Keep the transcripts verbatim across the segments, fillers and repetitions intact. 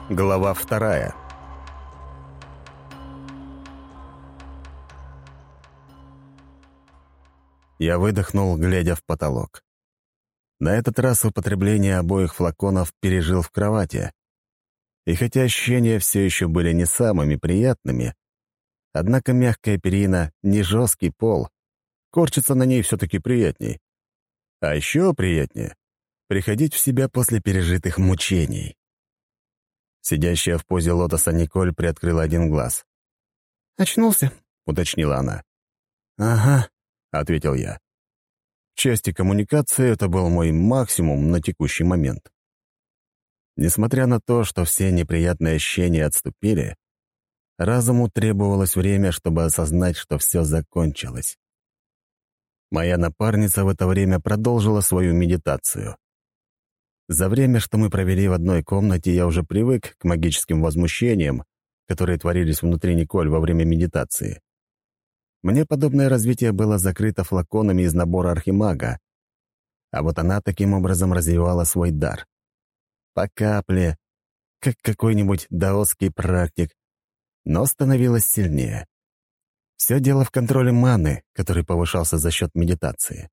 Глава вторая. Я выдохнул, глядя в потолок. На этот раз употребление обоих флаконов пережил в кровати. И хотя ощущения все еще были не самыми приятными, однако мягкая перина, не жесткий пол, корчиться на ней все-таки приятней. А еще приятнее — приходить в себя после пережитых мучений. Сидящая в позе лотоса Николь приоткрыла один глаз. «Очнулся?» — уточнила она. «Ага», — ответил я. В части коммуникации это был мой максимум на текущий момент. Несмотря на то, что все неприятные ощущения отступили, разуму требовалось время, чтобы осознать, что все закончилось. Моя напарница в это время продолжила свою медитацию. За время, что мы провели в одной комнате, я уже привык к магическим возмущениям, которые творились внутри Николь во время медитации. Мне подобное развитие было закрыто флаконами из набора архимага, а вот она таким образом развивала свой дар. По капле, как какой-нибудь даосский практик, но становилась сильнее. Все дело в контроле маны, который повышался за счет медитации.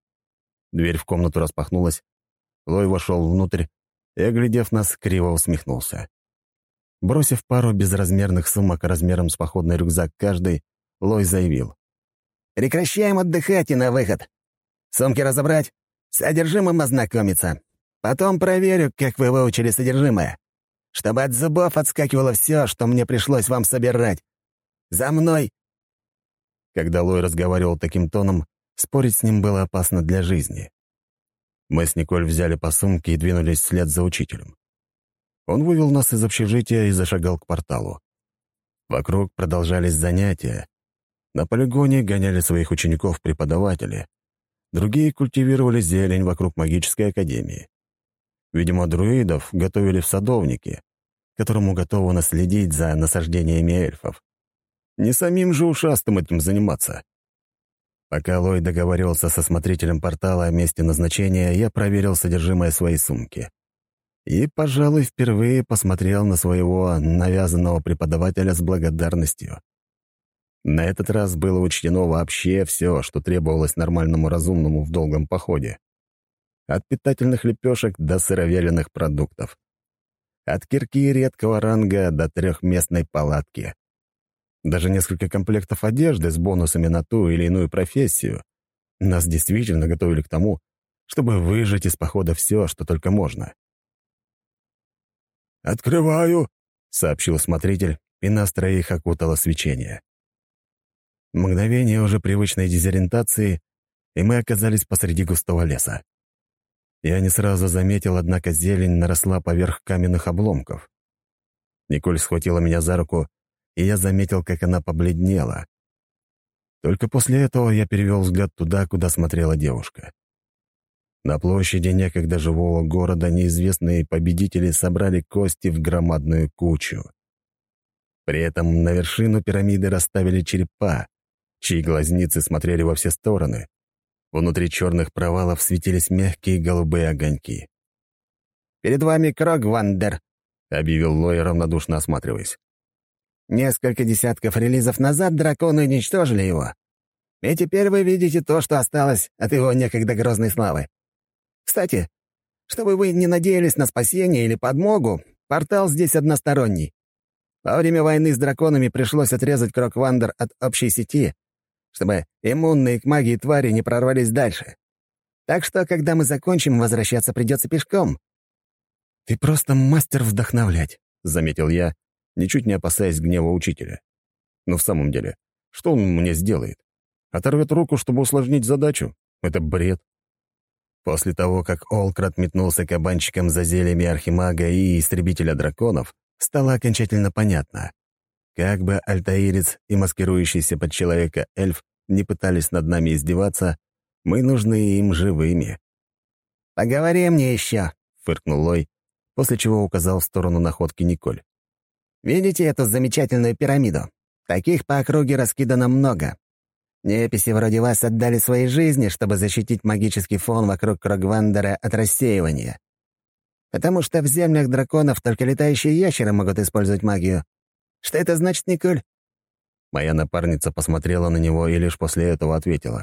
Дверь в комнату распахнулась, Лой вошел внутрь и, оглядев нас, криво усмехнулся. Бросив пару безразмерных сумок размером с походный рюкзак каждый, Лой заявил. «Прекращаем отдыхать и на выход. Сумки разобрать, с содержимым ознакомиться. Потом проверю, как вы выучили содержимое. Чтобы от зубов отскакивало все, что мне пришлось вам собирать. За мной!» Когда Лой разговаривал таким тоном, спорить с ним было опасно для жизни. Мы с Николь взяли по сумке и двинулись вслед за учителем. Он вывел нас из общежития и зашагал к порталу. Вокруг продолжались занятия. На полигоне гоняли своих учеников преподаватели. Другие культивировали зелень вокруг магической академии. Видимо, друидов готовили в садовнике, которому готовы наследить за насаждениями эльфов. Не самим же ушастым этим заниматься. Пока Лой договаривался со смотрителем портала о месте назначения, я проверил содержимое своей сумки. И, пожалуй, впервые посмотрел на своего навязанного преподавателя с благодарностью. На этот раз было учтено вообще все, что требовалось нормальному разумному в долгом походе. От питательных лепешек до сыровяленых продуктов. От кирки редкого ранга до трехместной палатки. Даже несколько комплектов одежды с бонусами на ту или иную профессию. Нас действительно готовили к тому, чтобы выжать из похода все, что только можно. «Открываю», — сообщил смотритель, и нас троих окутало свечение. Мгновение уже привычной дезориентации, и мы оказались посреди густого леса. Я не сразу заметил, однако зелень наросла поверх каменных обломков. Николь схватила меня за руку, и я заметил, как она побледнела. Только после этого я перевел взгляд туда, куда смотрела девушка. На площади некогда живого города неизвестные победители собрали кости в громадную кучу. При этом на вершину пирамиды расставили черепа, чьи глазницы смотрели во все стороны. Внутри черных провалов светились мягкие голубые огоньки. «Перед вами Крогвандер», — объявил Лой, равнодушно осматриваясь. «Несколько десятков релизов назад драконы уничтожили его. И теперь вы видите то, что осталось от его некогда грозной славы. Кстати, чтобы вы не надеялись на спасение или подмогу, портал здесь односторонний. Во время войны с драконами пришлось отрезать Крогвандер от общей сети, чтобы иммунные к магии твари не прорвались дальше. Так что, когда мы закончим, возвращаться придется пешком». «Ты просто мастер вдохновлять», — заметил я, ничуть не опасаясь гнева учителя. Но в самом деле, что он мне сделает? Оторвет руку, чтобы усложнить задачу? Это бред. После того, как Олкрат метнулся кабанчиком за зельями архимага и истребителя драконов, стало окончательно понятно. Как бы альтаирец и маскирующийся под человека эльф не пытались над нами издеваться, мы нужны им живыми. «Поговори мне еще», — фыркнул Лой, после чего указал в сторону находки Николь. «Видите эту замечательную пирамиду? Таких по округе раскидано много. Неписи вроде вас отдали свои жизни, чтобы защитить магический фон вокруг Крогвандера от рассеивания. Потому что в землях драконов только летающие ящеры могут использовать магию. Что это значит, Николь?» Моя напарница посмотрела на него и лишь после этого ответила.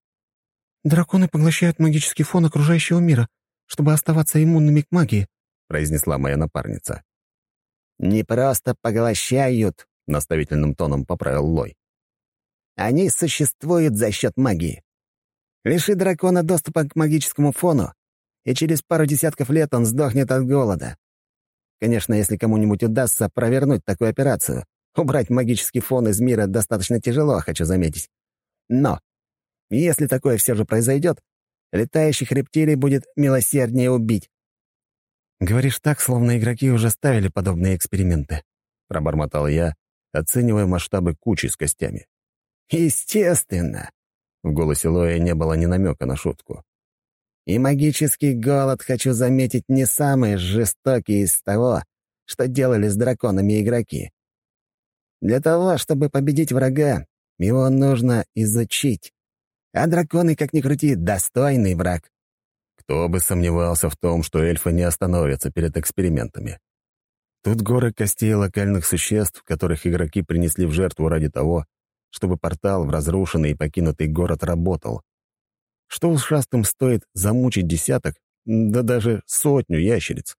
«Драконы поглощают магический фон окружающего мира, чтобы оставаться иммунными к магии», — произнесла моя напарница. «Не просто поглощают», — наставительным тоном поправил Лой. «Они существуют за счет магии. Лиши дракона доступа к магическому фону, и через пару десятков лет он сдохнет от голода. Конечно, если кому-нибудь удастся провернуть такую операцию, убрать магический фон из мира достаточно тяжело, хочу заметить. Но если такое все же произойдет, летающих рептилий будет милосерднее убить». «Говоришь так, словно игроки уже ставили подобные эксперименты», — пробормотал я, оценивая масштабы кучи с костями. «Естественно!» — в голосе Лоя не было ни намека на шутку. «И магический голод, хочу заметить, не самый жестокий из того, что делали с драконами игроки. Для того, чтобы победить врага, его нужно изучить. А драконы, как ни крути, достойный враг». Кто бы сомневался в том, что эльфы не остановятся перед экспериментами. Тут горы костей локальных существ, которых игроки принесли в жертву ради того, чтобы портал в разрушенный и покинутый город работал. Что ушастым стоит замучить десяток, да даже сотню ящериц?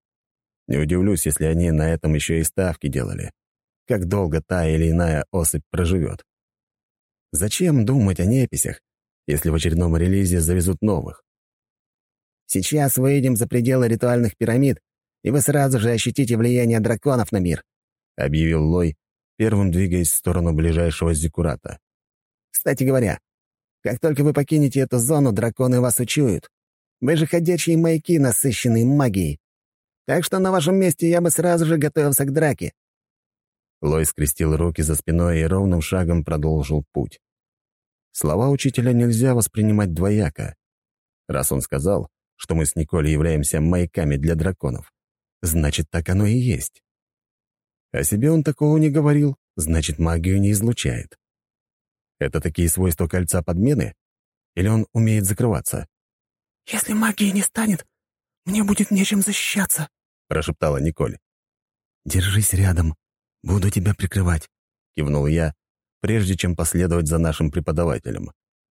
Не удивлюсь, если они на этом еще и ставки делали. Как долго та или иная особь проживет. Зачем думать о неписях, если в очередном релизе завезут новых? «Сейчас выйдем за пределы ритуальных пирамид, и вы сразу же ощутите влияние драконов на мир», — объявил Лой, первым двигаясь в сторону ближайшего зиккурата. «Кстати говоря, как только вы покинете эту зону, драконы вас учуют. Вы же ходячие маяки, насыщенные магией. Так что на вашем месте я бы сразу же готовился к драке». Лой скрестил руки за спиной и ровным шагом продолжил путь. Слова учителя нельзя воспринимать двояко. Раз он сказал, что мы с Николь являемся маяками для драконов, значит, так оно и есть. О себе он такого не говорил, значит, магию не излучает. Это такие свойства кольца подмены? Или он умеет закрываться? «Если магии не станет, мне будет нечем защищаться», — прошептала Николь. «Держись рядом, буду тебя прикрывать», — кивнул я, прежде чем последовать за нашим преподавателем.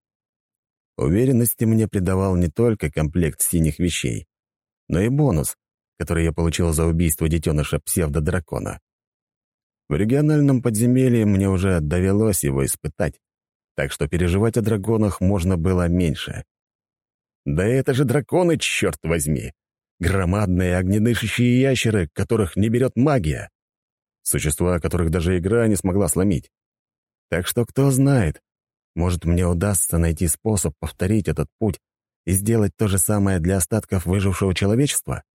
Уверенности мне придавал не только комплект синих вещей, но и бонус, который я получил за убийство детеныша псевдодракона. В региональном подземелье мне уже довелось его испытать, так что переживать о драконах можно было меньше. Да это же драконы, черт возьми! Громадные огнедышащие ящеры, которых не берет магия. Существа, которых даже игра не смогла сломить. Так что кто знает, может, мне удастся найти способ повторить этот путь и сделать то же самое для остатков выжившего человечества?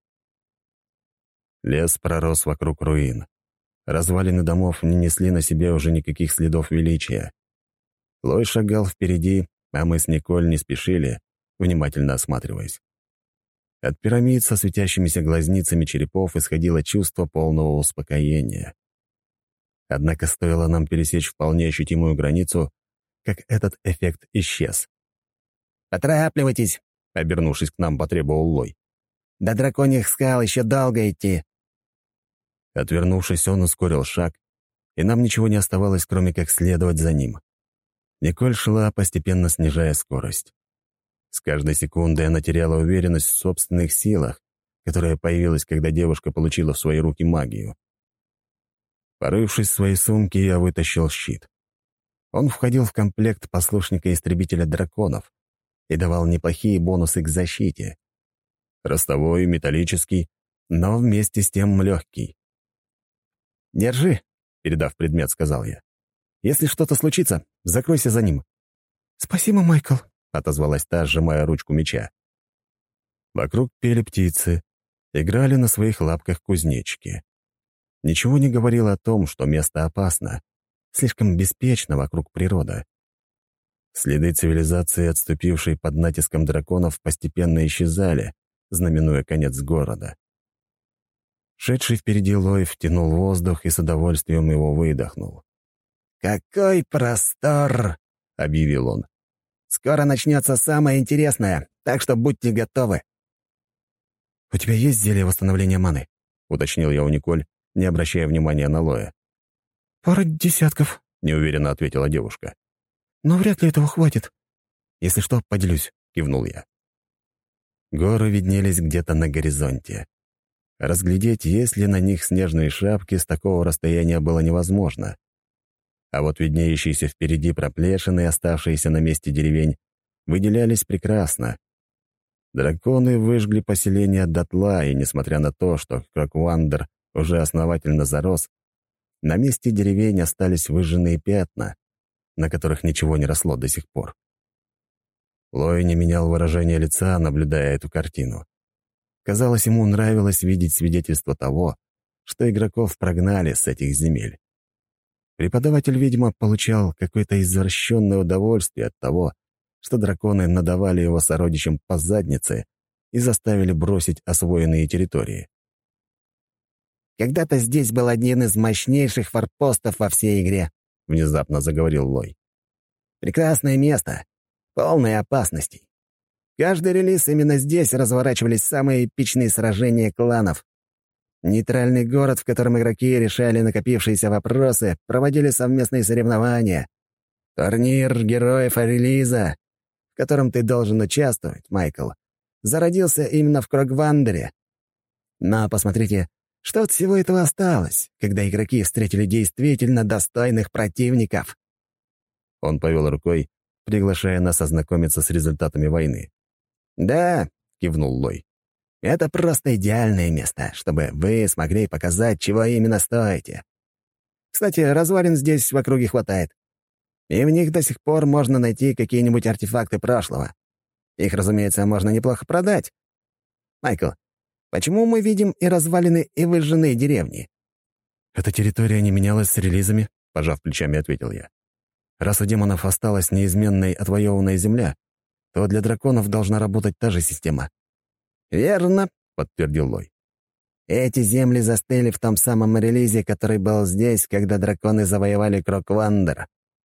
Лес пророс вокруг руин. Развалины домов не несли на себе уже никаких следов величия. Лой шагал впереди, а мы с Николь не спешили, внимательно осматриваясь. От пирамид со светящимися глазницами черепов исходило чувство полного успокоения. Однако стоило нам пересечь вполне ощутимую границу, как этот эффект исчез. «Поторапливайтесь», — обернувшись к нам, потребовал Лой. «До драконьих скал еще долго идти». Отвернувшись, он ускорил шаг, и нам ничего не оставалось, кроме как следовать за ним. Николь шла, постепенно снижая скорость. С каждой секундой она теряла уверенность в собственных силах, которая появилась, когда девушка получила в свои руки магию. Порывшись в своей сумке, я вытащил щит. Он входил в комплект послушника-истребителя драконов и давал неплохие бонусы к защите. Ростовой, металлический, но вместе с тем легкий. «Держи», — передав предмет, сказал я. «Если что-то случится, закройся за ним». «Спасибо, Майкл», — отозвалась та, сжимая ручку меча. Вокруг пели птицы, играли на своих лапках кузнечики. Ничего не говорило о том, что место опасно, слишком беспечно вокруг природа. Следы цивилизации, отступившей под натиском драконов, постепенно исчезали, знаменуя конец города. Шедший впереди Лой втянул воздух и с удовольствием его выдохнул. «Какой простор!» — объявил он. «Скоро начнется самое интересное, так что будьте готовы». «У тебя есть зелье восстановления маны?» — уточнил я у Николь, не обращая внимания на Лоя. «Пара десятков», — неуверенно ответила девушка. «но вряд ли этого хватит». «Если что, поделюсь», — кивнул я. Горы виднелись где-то на горизонте. Разглядеть, есть ли на них снежные шапки, с такого расстояния было невозможно. А вот виднеющиеся впереди проплешины, оставшиеся на месте деревень, выделялись прекрасно. Драконы выжгли поселение дотла, и, несмотря на то, что Кроквандер уже основательно зарос, на месте деревень остались выжженные пятна, на которых ничего не росло до сих пор. Лой не менял выражение лица, наблюдая эту картину. Казалось, ему нравилось видеть свидетельство того, что игроков прогнали с этих земель. Преподаватель, видимо, получал какое-то извращенное удовольствие от того, что драконы надавали его сородичам по заднице и заставили бросить освоенные территории. «Когда-то здесь был один из мощнейших форпостов во всей игре», — внезапно заговорил Лой. «Прекрасное место, полное опасностей. Каждый релиз именно здесь разворачивались самые эпичные сражения кланов. Нейтральный город, в котором игроки решали накопившиеся вопросы, проводили совместные соревнования. Турнир героев релиза, в котором ты должен участвовать, Майкл, зародился именно в Кроквандере. Но посмотрите, что от всего этого осталось, когда игроки встретили действительно достойных противников». Он повел рукой, приглашая нас ознакомиться с результатами войны. «Да», — кивнул Лой, — «это просто идеальное место, чтобы вы смогли показать, чего именно стоите. Кстати, развалин здесь в округе хватает. И в них до сих пор можно найти какие-нибудь артефакты прошлого. Их, разумеется, можно неплохо продать. Майкл, почему мы видим и развалины, и выжженные деревни?» «Эта территория не менялась с релизами», — пожав плечами, ответил я. «Раз у демонов осталась неизменной отвоеванная земля, то для драконов должна работать та же система». «Верно», — подтвердил Лой. «Эти земли застыли в том самом релизе, который был здесь, когда драконы завоевали Кроквандер.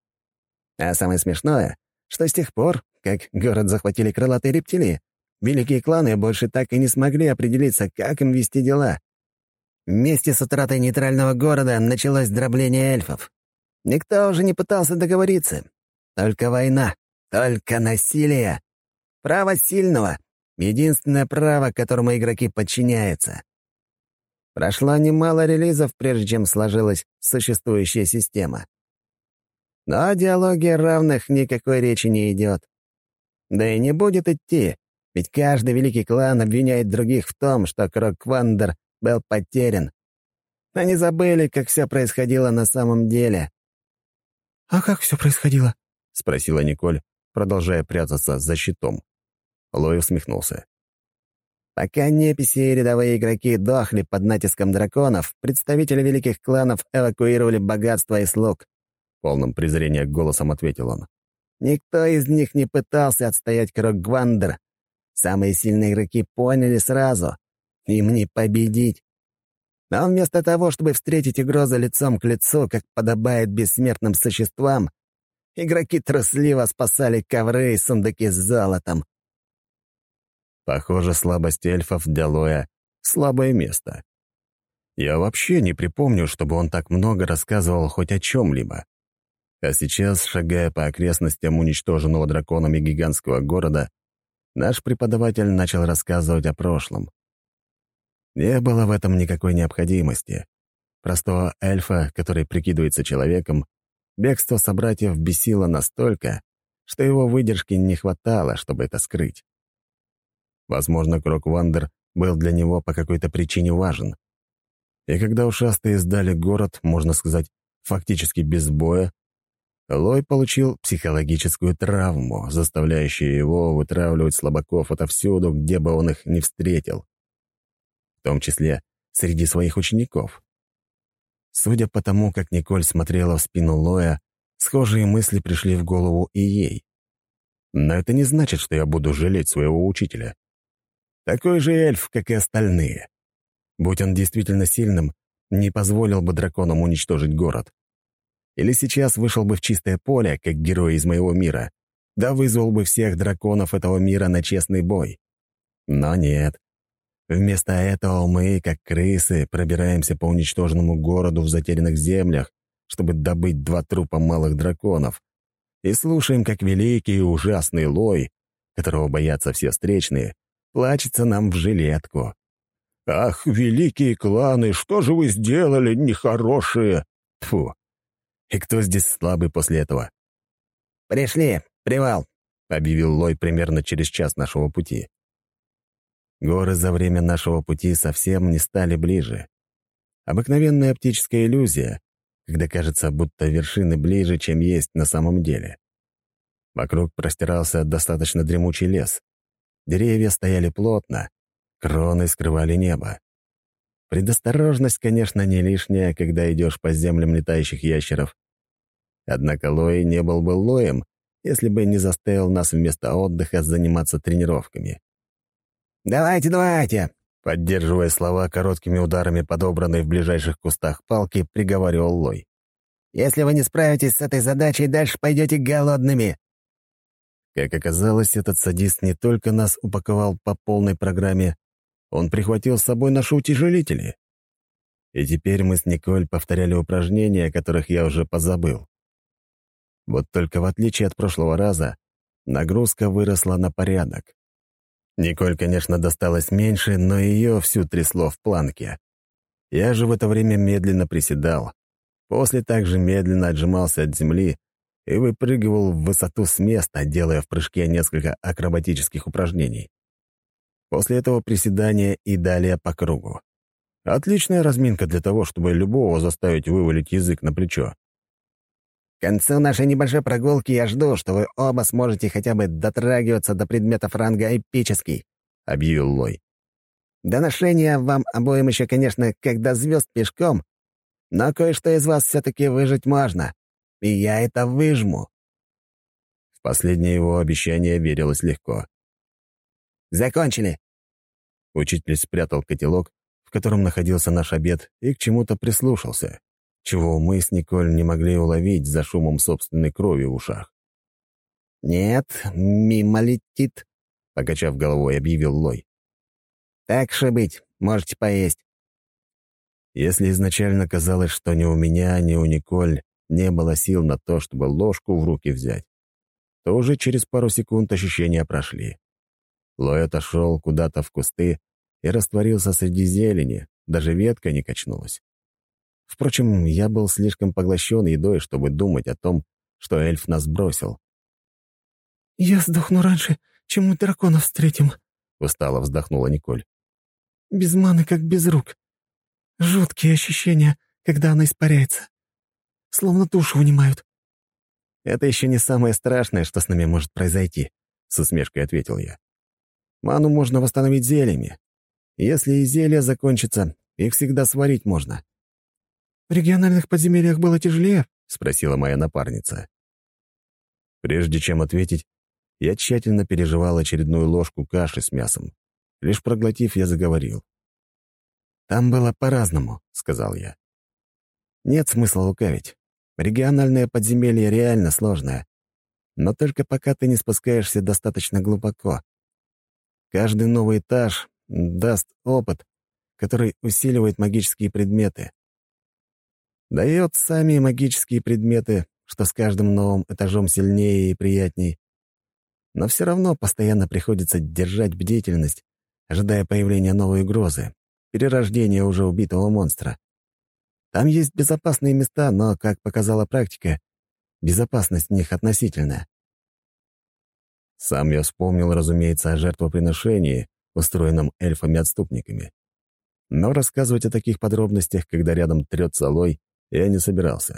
А самое смешное, что с тех пор, как город захватили крылатые рептилии, великие кланы больше так и не смогли определиться, как им вести дела. Вместе с утратой нейтрального города началось дробление эльфов. Никто уже не пытался договориться. Только война, только насилие. Право сильного — единственное право, которому игроки подчиняются. Прошло немало релизов, прежде чем сложилась существующая система. Но о диалоге равных никакой речи не идет. Да и не будет идти, ведь каждый великий клан обвиняет других в том, что Кроквандер был потерян. Они забыли, как все происходило на самом деле. «А как все происходило?» — спросила Николь, продолжая прятаться за щитом. Лой усмехнулся. Пока неписи и рядовые игроки дохли под натиском драконов, представители великих кланов эвакуировали богатство и слуг. Полным презрения голосом ответил он. Никто из них не пытался отстоять Кроквандер. Самые сильные игроки поняли сразу. Им не победить. Но вместо того, чтобы встретить угрозу лицом к лицу, как подобает бессмертным существам, игроки трусливо спасали ковры и сундуки с золотом. Похоже, слабость эльфов для Лоя — слабое место. Я вообще не припомню, чтобы он так много рассказывал хоть о чем-либо. А сейчас, шагая по окрестностям уничтоженного драконами гигантского города, наш преподаватель начал рассказывать о прошлом. Не было в этом никакой необходимости. Простого эльфа, который прикидывается человеком, бегство собратьев бесило настолько, что его выдержки не хватало, чтобы это скрыть. Возможно, Кроквандер был для него по какой-то причине важен. И когда ушастые сдали город, можно сказать, фактически без боя, Лой получил психологическую травму, заставляющую его вытравливать слабаков отовсюду, где бы он их ни встретил. В том числе среди своих учеников. Судя по тому, как Николь смотрела в спину Лоя, схожие мысли пришли в голову и ей. Но это не значит, что я буду жалеть своего учителя. Такой же эльф, как и остальные. Будь он действительно сильным, не позволил бы драконам уничтожить город. Или сейчас вышел бы в чистое поле, как герой из моего мира, да вызвал бы всех драконов этого мира на честный бой. Но нет. Вместо этого мы, как крысы, пробираемся по уничтоженному городу в затерянных землях, чтобы добыть два трупа малых драконов, и слушаем, как великий и ужасный Лой, которого боятся все встречные, плачется нам в жилетку. «Ах, великие кланы, что же вы сделали, нехорошие?» Тьфу! И кто здесь слабый после этого? «Пришли! Привал!» — объявил Лой примерно через час нашего пути. Горы за время нашего пути совсем не стали ближе. Обыкновенная оптическая иллюзия, когда кажется, будто вершины ближе, чем есть на самом деле. Вокруг простирался достаточно дремучий лес. Деревья стояли плотно, кроны скрывали небо. Предосторожность, конечно, не лишняя, когда идешь по землям летающих ящеров. Однако Лой не был бы Лоем, если бы не заставил нас вместо отдыха заниматься тренировками. «Давайте, давайте!» Поддерживая слова короткими ударами подобранной в ближайших кустах палки, приговаривал Лой. «Если вы не справитесь с этой задачей, дальше пойдете голодными!» Как оказалось, этот садист не только нас упаковал по полной программе, он прихватил с собой наши утяжелители. И теперь мы с Николь повторяли упражнения, о которых я уже позабыл. Вот только в отличие от прошлого раза, нагрузка выросла на порядок. Николь, конечно, досталось меньше, но ее всю трясло в планке. Я же в это время медленно приседал. После также медленно отжимался от земли и выпрыгивал в высоту с места, делая в прыжке несколько акробатических упражнений. После этого приседания и далее по кругу. Отличная разминка для того, чтобы любого заставить вывалить язык на плечо. «К концу нашей небольшой прогулки я жду, что вы оба сможете хотя бы дотрагиваться до предметов ранга эпический», — объявил Лой. «До ношения вам обоим еще, конечно, как до звезд пешком, но кое-что из вас все-таки выжить можно, и я это выжму». В последнее его обещание верилось легко. «Закончили!» Учитель спрятал котелок, в котором находился наш обед, и к чему-то прислушался, чего мы с Николь не могли уловить за шумом собственной крови в ушах. «Нет, мимо летит», — покачав головой, объявил Лой. «Так же быть, можете поесть». Если изначально казалось, что ни у меня, ни у Николь не было сил на то, чтобы ложку в руки взять, то уже через пару секунд ощущения прошли. Лой отошел куда-то в кусты и растворился среди зелени, даже ветка не качнулась. Впрочем, я был слишком поглощен едой, чтобы думать о том, что эльф нас бросил. «Я сдохну раньше, чем мы дракона встретим», — устало вздохнула Николь. «Без маны, как без рук. Жуткие ощущения, когда она испаряется. Словно душу вынимают». «Это еще не самое страшное, что с нами может произойти», — с усмешкой ответил я. «Ману можно восстановить зельями. Если и зелья закончатся, их всегда сварить можно». «В региональных подземельях было тяжелее?» — спросила моя напарница. Прежде чем ответить, я тщательно пережевал очередную ложку каши с мясом. Лишь проглотив, я заговорил. «Там было по-разному», — сказал я. «Нет смысла лукавить. Региональное подземелье реально сложное. Но только пока ты не спускаешься достаточно глубоко. Каждый новый этаж даст опыт, который усиливает магические предметы. Дает сами магические предметы, что с каждым новым этажом сильнее и приятней. Но все равно постоянно приходится держать бдительность, ожидая появления новой угрозы, перерождения уже убитого монстра. Там есть безопасные места, но, как показала практика, безопасность в них относительная». Сам я вспомнил, разумеется, о жертвоприношении, устроенном эльфами-отступниками. Но рассказывать о таких подробностях, когда рядом трется Лой, я не собирался.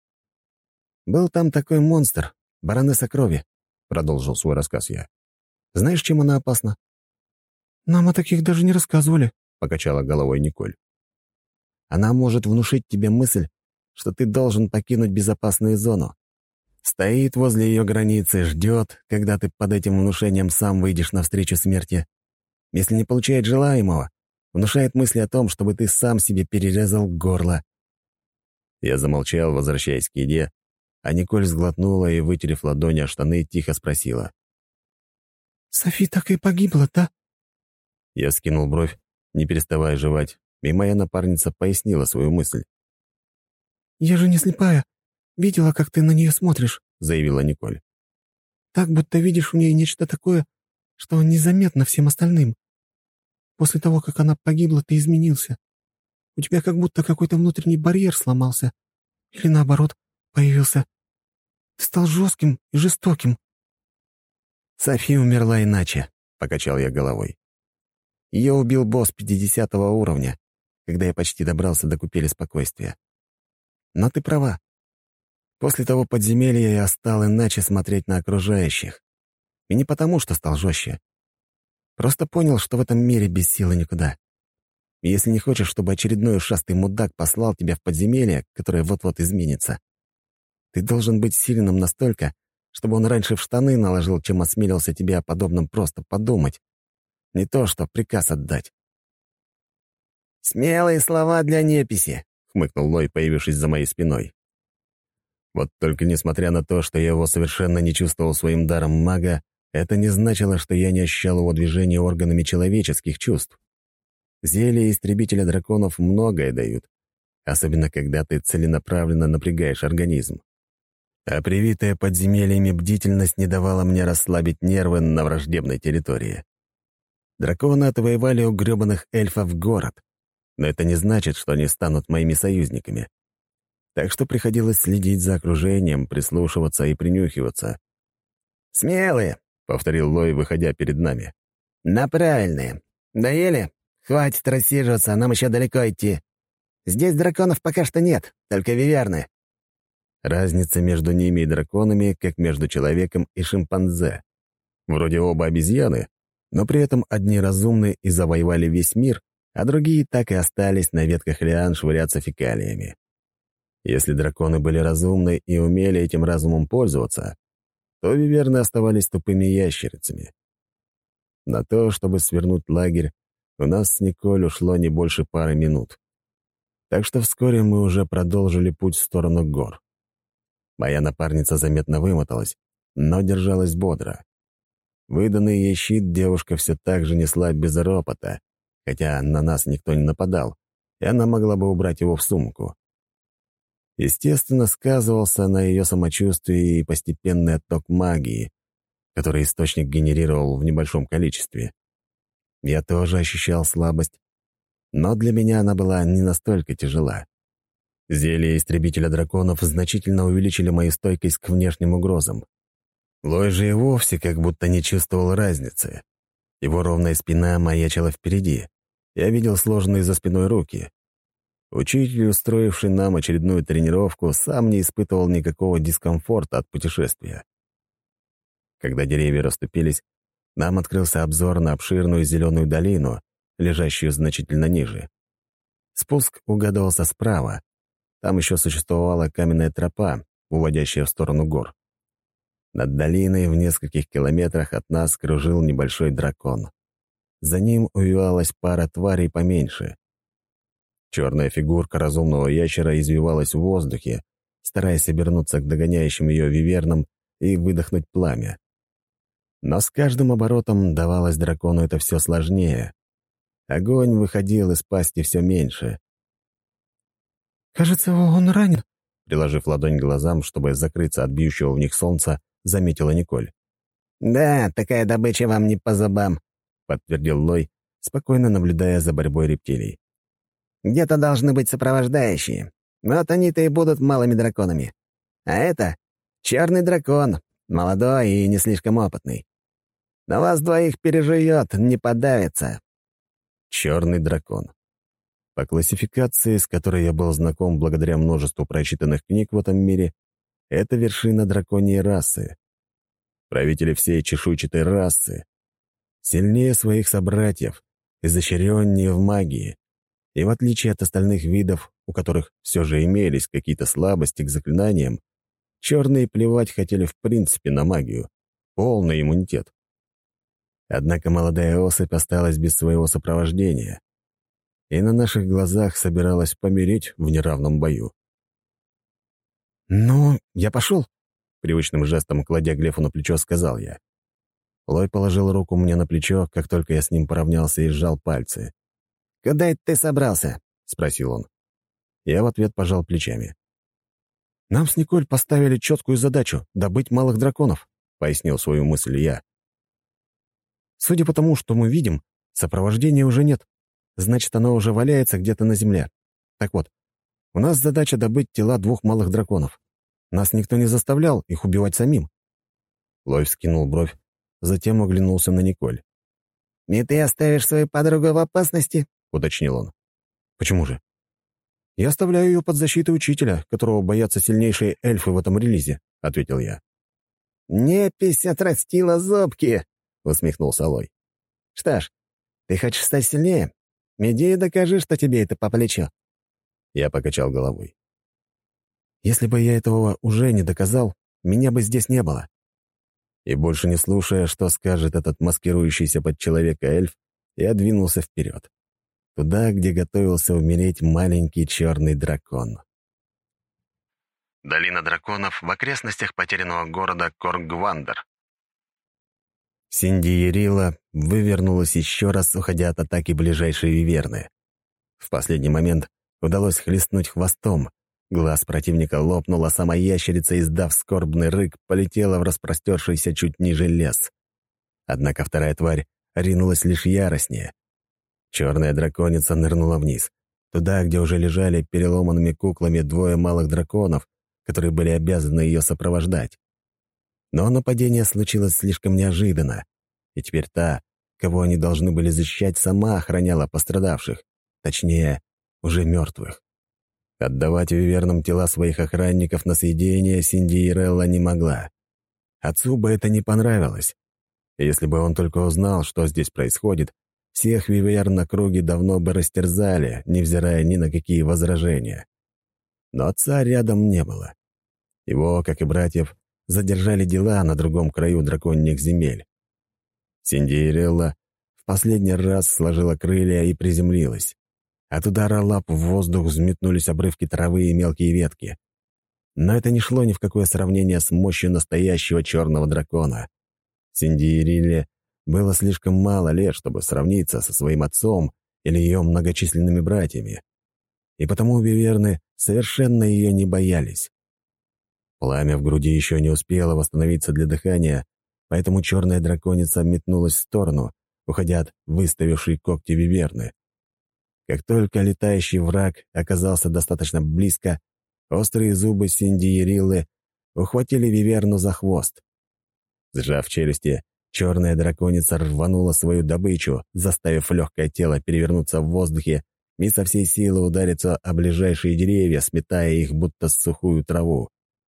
«Был там такой монстр, баронесса крови», — продолжил свой рассказ я. «Знаешь, чем она опасна?» «Нам о таких даже не рассказывали», — покачала головой Николь. «Она может внушить тебе мысль, что ты должен покинуть безопасную зону. Стоит возле ее границы, ждет, когда ты под этим внушением сам выйдешь навстречу смерти. Если не получает желаемого, внушает мысли о том, чтобы ты сам себе перерезал горло». Я замолчал, возвращаясь к еде, а Николь сглотнула и, вытерев ладони о штаны, тихо спросила. «Софи так и погибла, да?» Я скинул бровь Не переставая жевать, и моя напарница пояснила свою мысль. «Я же не слепая. Видела, как ты на нее смотришь», — заявила Николь. «Так, будто видишь в ней нечто такое, что незаметно всем остальным. После того, как она погибла, ты изменился. У тебя как будто какой-то внутренний барьер сломался. Или наоборот, появился. Ты стал жестким и жестоким». «Софи умерла иначе», — покачал я головой. Ее убил босс пятидесятого уровня, когда я почти добрался до купели спокойствия. Но ты права. После того подземелья я стал иначе смотреть на окружающих. И не потому, что стал жестче. Просто понял, что в этом мире без силы никуда. И если не хочешь, чтобы очередной ушастый мудак послал тебя в подземелье, которое вот-вот изменится, ты должен быть сильным настолько, чтобы он раньше в штаны наложил, чем осмелился тебе о подобном просто подумать. Не то, что приказ отдать. «Смелые слова для неписи», — хмыкнул Лой, появившись за моей спиной. Вот только несмотря на то, что я его совершенно не чувствовал своим даром мага, это не значило, что я не ощущал его движения органами человеческих чувств. Зелья истребителя драконов многое дают, особенно когда ты целенаправленно напрягаешь организм. А привитая подземельями бдительность не давала мне расслабить нервы на враждебной территории. Драконы отвоевали у грёбаных эльфов город, но это не значит, что они станут моими союзниками. Так что приходилось следить за окружением, прислушиваться и принюхиваться. «Смелые», — повторил Лой, выходя перед нами. «но правильные. Доели? Хватит рассиживаться, нам еще далеко идти. Здесь драконов пока что нет, только виверны». Разница между ними и драконами, как между человеком и шимпанзе. Вроде оба обезьяны, но при этом одни разумны и завоевали весь мир, а другие так и остались на ветках лиан швыряться фекалиями. Если драконы были разумны и умели этим разумом пользоваться, то виверны оставались тупыми ящерицами. На то, чтобы свернуть лагерь, у нас с Николь ушло не больше пары минут. Так что вскоре мы уже продолжили путь в сторону гор. Моя напарница заметно вымоталась, но держалась бодро. Выданный ей щит девушка все так же несла без ропота, хотя на нас никто не нападал, и она могла бы убрать его в сумку. Естественно, сказывался на ее самочувствии и постепенный отток магии, который источник генерировал в небольшом количестве. Я тоже ощущал слабость, но для меня она была не настолько тяжела. Зелья истребителя драконов значительно увеличили мою стойкость к внешним угрозам. Лой же и вовсе как будто не чувствовал разницы. Его ровная спина маячила впереди. Я видел сложенные за спиной руки. Учитель, устроивший нам очередную тренировку, сам не испытывал никакого дискомфорта от путешествия. Когда деревья расступились, нам открылся обзор на обширную зеленую долину, лежащую значительно ниже. Спуск угадывался справа. Там еще существовала каменная тропа, уводящая в сторону гор. Над долиной в нескольких километрах от нас кружил небольшой дракон. За ним увивалась пара тварей поменьше. Черная фигурка разумного ящера извивалась в воздухе, стараясь обернуться к догоняющим ее вивернам и выдохнуть пламя. Но с каждым оборотом давалось дракону это все сложнее. Огонь выходил из пасти все меньше. «Кажется, он ранен», — приложив ладонь к глазам, чтобы закрыться от бьющего в них солнца, заметила Николь. «Да, такая добыча вам не по зубам», — подтвердил Лой, спокойно наблюдая за борьбой рептилий. «Где-то должны быть сопровождающие. Вот они-то и будут малыми драконами. А это черный дракон, молодой и не слишком опытный. Но вас двоих пережует, не подавится». Черный дракон. По классификации, с которой я был знаком благодаря множеству прочитанных книг в этом мире, это вершина драконьей расы. Правители всей чешуйчатой расы. Сильнее своих собратьев, изощреннее в магии. И в отличие от остальных видов, у которых все же имелись какие-то слабости к заклинаниям, черные плевать хотели в принципе на магию. Полный иммунитет. Однако молодая особь осталась без своего сопровождения и на наших глазах собиралась помереть в неравном бою. «Ну, я пошел», — привычным жестом, кладя Глефу на плечо, сказал я. Лой положил руку мне на плечо, как только я с ним поравнялся, и сжал пальцы. «Куда это ты собрался?» — спросил он. Я в ответ пожал плечами. «Нам с Николь поставили четкую задачу — добыть малых драконов», — пояснил свою мысль я. «Судя по тому, что мы видим, сопровождения уже нет. Значит, оно уже валяется где-то на земле. Так вот, у нас задача добыть тела двух малых драконов. Нас никто не заставлял их убивать самим». Лой вскинул бровь, затем оглянулся на Николь. «И ты оставишь свою подругу в опасности?» — уточнил он. «Почему же? Я оставляю ее под защитой учителя, которого боятся сильнейшие эльфы в этом релизе», — ответил я. «Непись отрастила зубки», — усмехнулся Лой. «Что ж, ты хочешь стать сильнее? Иди и докажи, что тебе это по плечу». Я покачал головой. «Если бы я этого уже не доказал, меня бы здесь не было». И больше не слушая, что скажет этот маскирующийся под человека эльф, я двинулся вперед. Туда, где готовился умереть маленький черный дракон. Долина драконов в окрестностях потерянного города Коргвандер. Синдиерила вывернулась еще раз, уходя от атаки ближайшей виверны. В последний момент удалось хлестнуть хвостом. Глаз противника лопнул, а сама ящерица, издав скорбный рык, полетела в распростершийся чуть ниже лес. Однако вторая тварь ринулась лишь яростнее. Черная драконица нырнула вниз, туда, где уже лежали переломанными куклами двое малых драконов, которые были обязаны ее сопровождать. Но нападение случилось слишком неожиданно, и теперь та, кого они должны были защищать, сама охраняла пострадавших, точнее, уже мертвых. Отдавать вивернам тела своих охранников на съедение Синдиерелла не могла. Отцу бы это не понравилось. Если бы он только узнал, что здесь происходит, всех виверн на круге давно бы растерзали, невзирая ни на какие возражения. Но отца рядом не было. Его, как и братьев, задержали дела на другом краю драконьих земель. Синдиерелла в последний раз сложила крылья и приземлилась. От удара лап в воздух взметнулись обрывки травы и мелкие ветки. Но это не шло ни в какое сравнение с мощью настоящего черного дракона. Синдиерилле было слишком мало лет, чтобы сравниться со своим отцом или ее многочисленными братьями. И потому виверны совершенно ее не боялись. Пламя в груди еще не успело восстановиться для дыхания, поэтому черная драконица метнулась в сторону, уходя от выставившей когти виверны. Как только летающий враг оказался достаточно близко, острые зубы Синдиериллы ухватили виверну за хвост. Сжав челюсти, черная драконица рванула свою добычу, заставив легкое тело перевернуться в воздухе и со всей силы удариться о ближайшие деревья, сметая их будто сухую траву.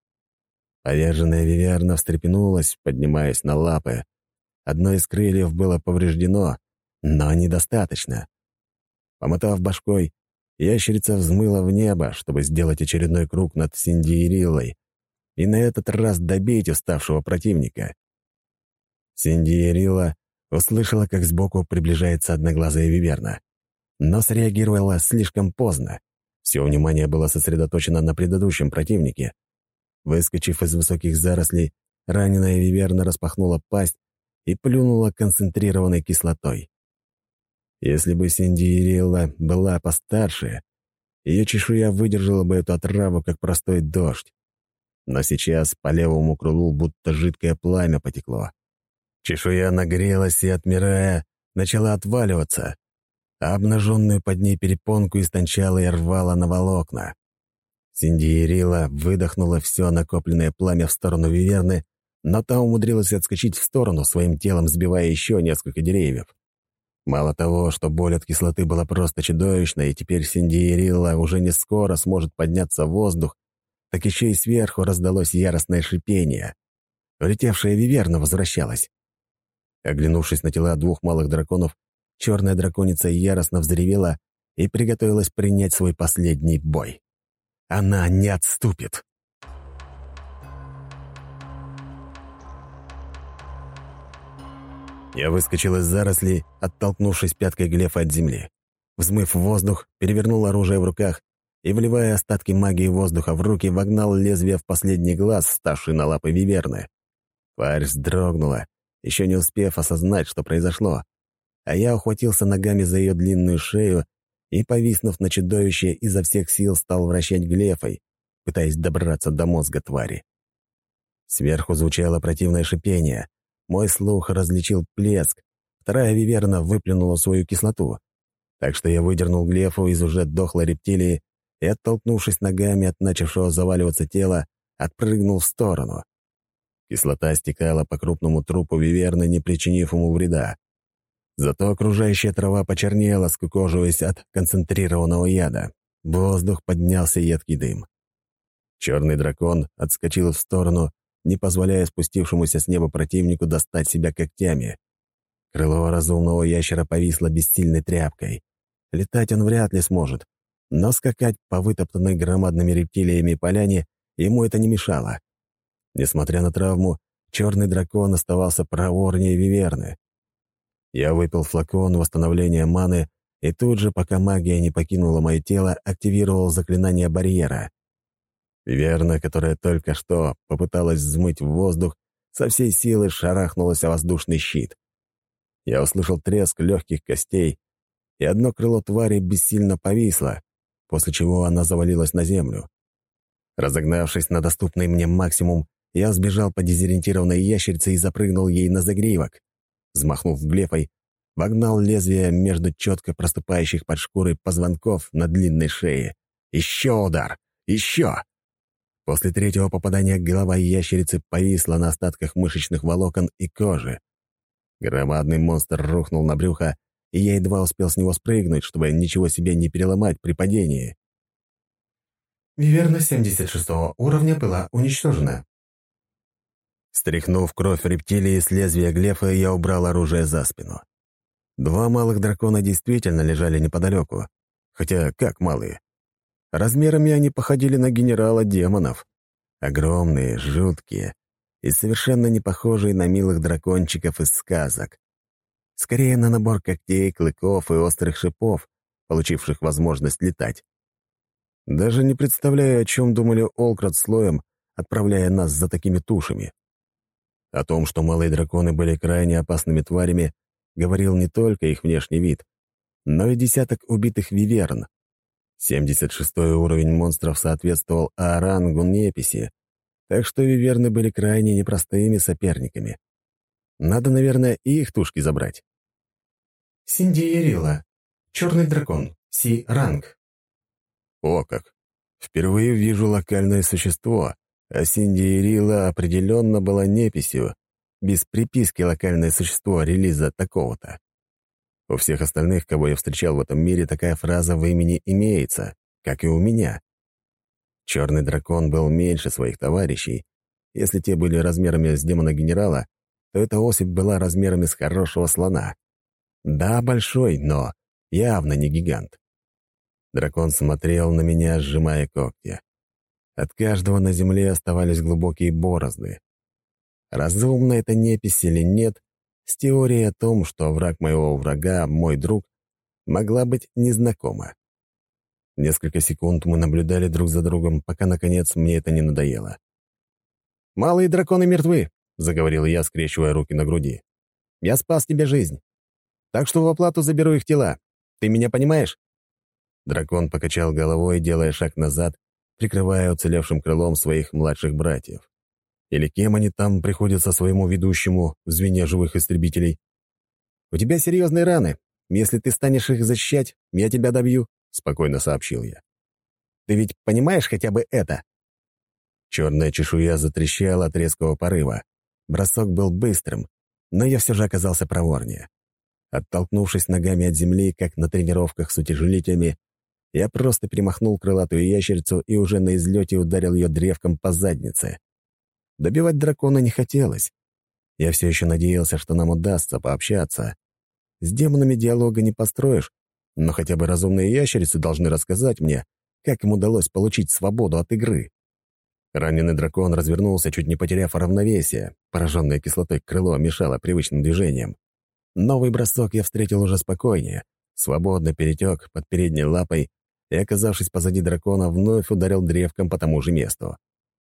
Поверженная виверна встрепенулась, поднимаясь на лапы. Одно из крыльев было повреждено, но недостаточно. Помотав башкой, ящерица взмыла в небо, чтобы сделать очередной круг над Синдиериллой и на этот раз добить уставшего противника. Синдиерилла услышала, как сбоку приближается одноглазая виверна, но среагировала слишком поздно. Все внимание было сосредоточено на предыдущем противнике. Выскочив из высоких зарослей, раненая виверна распахнула пасть и плюнула концентрированной кислотой. Если бы Синдиерилла была постарше, ее чешуя выдержала бы эту отраву, как простой дождь. Но сейчас по левому крылу будто жидкое пламя потекло. Чешуя нагрелась и, отмирая, начала отваливаться, а обнаженную под ней перепонку истончала и рвала на волокна. Синдиерилла выдохнула все накопленное пламя в сторону виверны, но та умудрилась отскочить в сторону, своим телом сбивая еще несколько деревьев. Мало того, что боль от кислоты была просто чудовищной, и теперь Синдиерилла уже не скоро сможет подняться в воздух, так еще и сверху раздалось яростное шипение. Улетевшая виверна возвращалась. Оглянувшись на тела двух малых драконов, черная драконица яростно взревела и приготовилась принять свой последний бой. Она не отступит. Я выскочил из зарослей, оттолкнувшись пяткой Глефа от земли. Взмыв в воздух, перевернул оружие в руках и, вливая остатки магии воздуха в руки, вогнал лезвие в последний глаз, ставший на лапы виверны. Тварь вздрогнула, еще не успев осознать, что произошло, а я ухватился ногами за ее длинную шею и, повиснув на чудовище, изо всех сил стал вращать глефой, пытаясь добраться до мозга твари. Сверху звучало противное шипение. Мой слух различил плеск. Вторая виверна выплюнула свою кислоту. Так что я выдернул глефу из уже дохлой рептилии и, оттолкнувшись ногами от начавшего заваливаться тела, отпрыгнул в сторону. Кислота стекала по крупному трупу виверны, не причинив ему вреда. Зато окружающая трава почернела, скукоживаясь от концентрированного яда. В воздух поднялся едкий дым. Черный дракон отскочил в сторону, не позволяя спустившемуся с неба противнику достать себя когтями. Крыло разумного ящера повисло бессильной тряпкой. Летать он вряд ли сможет, но скакать по вытоптанной громадными рептилиями поляне ему это не мешало. Несмотря на травму, черный дракон оставался проворнее виверны. Я выпил флакон восстановления маны и тут же, пока магия не покинула мое тело, активировал заклинание барьера. Виверна, которая только что попыталась взмыть в воздух, со всей силы шарахнулась о воздушный щит. Я услышал треск легких костей, и одно крыло твари бессильно повисло, после чего она завалилась на землю. Разогнавшись на доступный мне максимум, я сбежал по дезориентированной ящерице и запрыгнул ей на загривок. Взмахнув глефой, вогнал лезвие между четко проступающих под шкурой позвонков на длинной шее. Еще удар! Еще! После третьего попадания голова ящерицы повисла на остатках мышечных волокон и кожи. Громадный монстр рухнул на брюхо, и я едва успел с него спрыгнуть, чтобы ничего себе не переломать при падении. Виверна семьдесят шестого уровня была уничтожена. Стряхнув кровь рептилии с лезвия глефа, я убрал оружие за спину. Два малых дракона действительно лежали неподалеку. Хотя как малые? Размерами они походили на генерала демонов. Огромные, жуткие и совершенно не похожие на милых дракончиков из сказок. Скорее на набор когтей, клыков и острых шипов, получивших возможность летать. Даже не представляю, о чем думали Олкрат с Лоем, отправляя нас за такими тушами. О том, что малые драконы были крайне опасными тварями, говорил не только их внешний вид, но и десяток убитых виверн. семьдесят шестой уровень монстров соответствовал А-рангу неписи, так что виверны были крайне непростыми соперниками. Надо, наверное, и их тушки забрать. Синдиерила. Черный дракон. Си-ранг. О как! Впервые вижу локальное существо, а Синдиерила определенно была неписью, без приписки «локальное существо» релиза такого-то. У всех остальных, кого я встречал в этом мире, такая фраза в имени имеется, как и у меня. Черный дракон был меньше своих товарищей. Если те были размерами с демона-генерала, то эта особь была размерами с хорошего слона. Да, большой, но явно не гигант. Дракон смотрел на меня, сжимая когти. От каждого на земле оставались глубокие борозды. Разумно это непись или нет, с теорией о том, что враг моего врага — мой друг, могла быть незнакома. Несколько секунд мы наблюдали друг за другом, пока, наконец, мне это не надоело. «Малые драконы мертвы», — заговорил я, скрещивая руки на груди. «Я спас тебе жизнь. Так что в оплату заберу их тела. Ты меня понимаешь?» Дракон покачал головой, делая шаг назад, прикрывая уцелевшим крылом своих младших братьев. Или кем они там приходятся своему ведущему в звене живых истребителей? «У тебя серьезные раны. Если ты станешь их защищать, я тебя добью», — спокойно сообщил я. «Ты ведь понимаешь хотя бы это?» Черная чешуя затрещала от резкого порыва. Бросок был быстрым, но я все же оказался проворнее. Оттолкнувшись ногами от земли, как на тренировках с утяжелителями, я просто перемахнул крылатую ящерицу и уже на излете ударил ее древком по заднице. Добивать дракона не хотелось. Я все еще надеялся, что нам удастся пообщаться. С демонами диалога не построишь, но хотя бы разумные ящерицы должны рассказать мне, как им удалось получить свободу от игры. Раненый дракон развернулся, чуть не потеряв равновесие. Пораженное кислотой крыло мешало привычным движениям. Новый бросок я встретил уже спокойнее, свободно перетек под передней лапой и, оказавшись позади дракона, вновь ударил древком по тому же месту.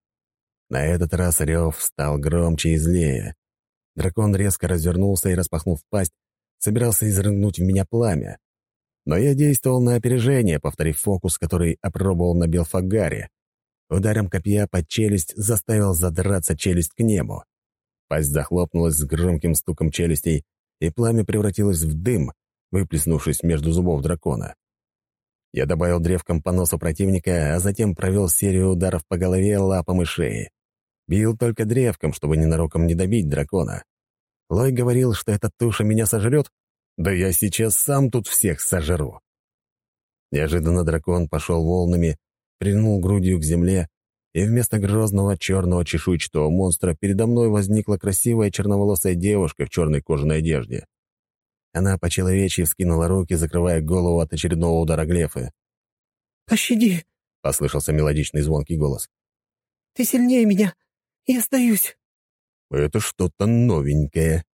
На этот раз рев стал громче и злее. Дракон резко развернулся и, распахнув пасть, собирался изрыгнуть в меня пламя. Но я действовал на опережение, повторив фокус, который опробовал на Белфагаре. Ударом копья под челюсть заставил задраться челюсть к небу. Пасть захлопнулась с громким стуком челюстей, и пламя превратилось в дым, выплеснувшись между зубов дракона. Я добавил древком по носу противника, а затем провел серию ударов по голове, лапам и шее. Бил только древком, чтобы ненароком не добить дракона. Лой говорил, что эта туша меня сожрет. Да я сейчас сам тут всех сожру. Неожиданно дракон пошел волнами, прильнул грудью к земле, и вместо грозного черного чешуйчатого монстра передо мной возникла красивая черноволосая девушка в черной кожаной одежде. Она по-человечьи вскинула руки, закрывая голову от очередного удара глефы. «Пощади!» — послышался мелодичный звонкий голос. «Ты сильнее меня! Я сдаюсь!» Это что-то новенькое.